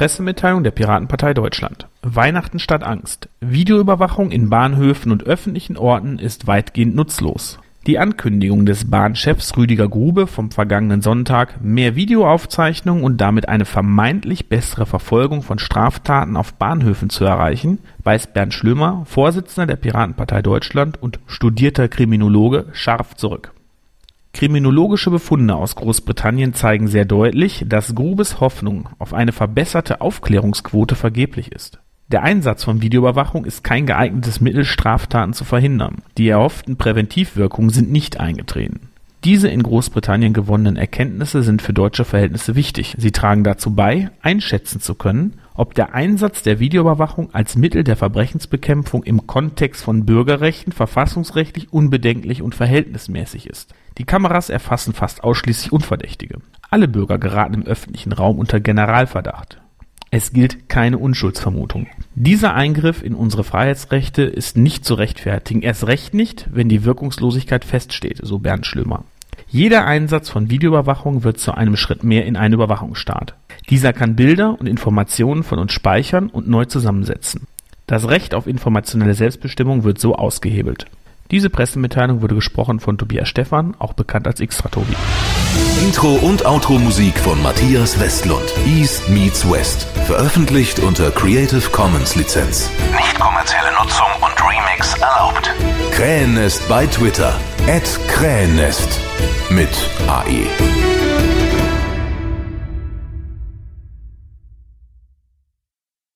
Pressemitteilung der Piratenpartei Deutschland. Weihnachten statt Angst. Videoüberwachung in Bahnhöfen und öffentlichen Orten ist weitgehend nutzlos. Die Ankündigung des Bahnchefs Rüdiger Grube vom vergangenen Sonntag, mehr Videoaufzeichnungen und damit eine vermeintlich bessere Verfolgung von Straftaten auf Bahnhöfen zu erreichen, weist Bernd Schlömer, Vorsitzender der Piratenpartei Deutschland und studierter Kriminologe, scharf zurück. Kriminologische Befunde aus Großbritannien zeigen sehr deutlich, dass Grubes Hoffnung auf eine verbesserte Aufklärungsquote vergeblich ist. Der Einsatz von Videoüberwachung ist kein geeignetes Mittel, Straftaten zu verhindern. Die erhofften Präventivwirkungen sind nicht eingetreten. Diese in Großbritannien gewonnenen Erkenntnisse sind für deutsche Verhältnisse wichtig. Sie tragen dazu bei, einschätzen zu können, ob der Einsatz der Videoüberwachung als Mittel der Verbrechensbekämpfung im Kontext von Bürgerrechten verfassungsrechtlich unbedenklich und verhältnismäßig ist. Die Kameras erfassen fast ausschließlich Unverdächtige. Alle Bürger geraten im öffentlichen Raum unter Generalverdacht. Es gilt keine Unschuldsvermutung. Dieser Eingriff in unsere Freiheitsrechte ist nicht zu rechtfertigen, erst recht nicht, wenn die Wirkungslosigkeit feststeht, so Bernd Schlömer. Jeder Einsatz von Videoüberwachung wird zu einem Schritt mehr in einen Überwachungsstaat. Dieser kann Bilder und Informationen von uns speichern und neu zusammensetzen. Das Recht auf informationelle Selbstbestimmung wird so ausgehebelt. Diese Pressemitteilung wurde gesprochen von Tobias Stephan, auch bekannt als Xtra-Tobi. Intro und Outro-Musik von Matthias Westlund. East meets West. Veröffentlicht unter Creative Commons Lizenz. Nicht kommerzielle Nutzung und Remix erlaubt. Krähennest bei Twitter. @Krähennest. Mit AE.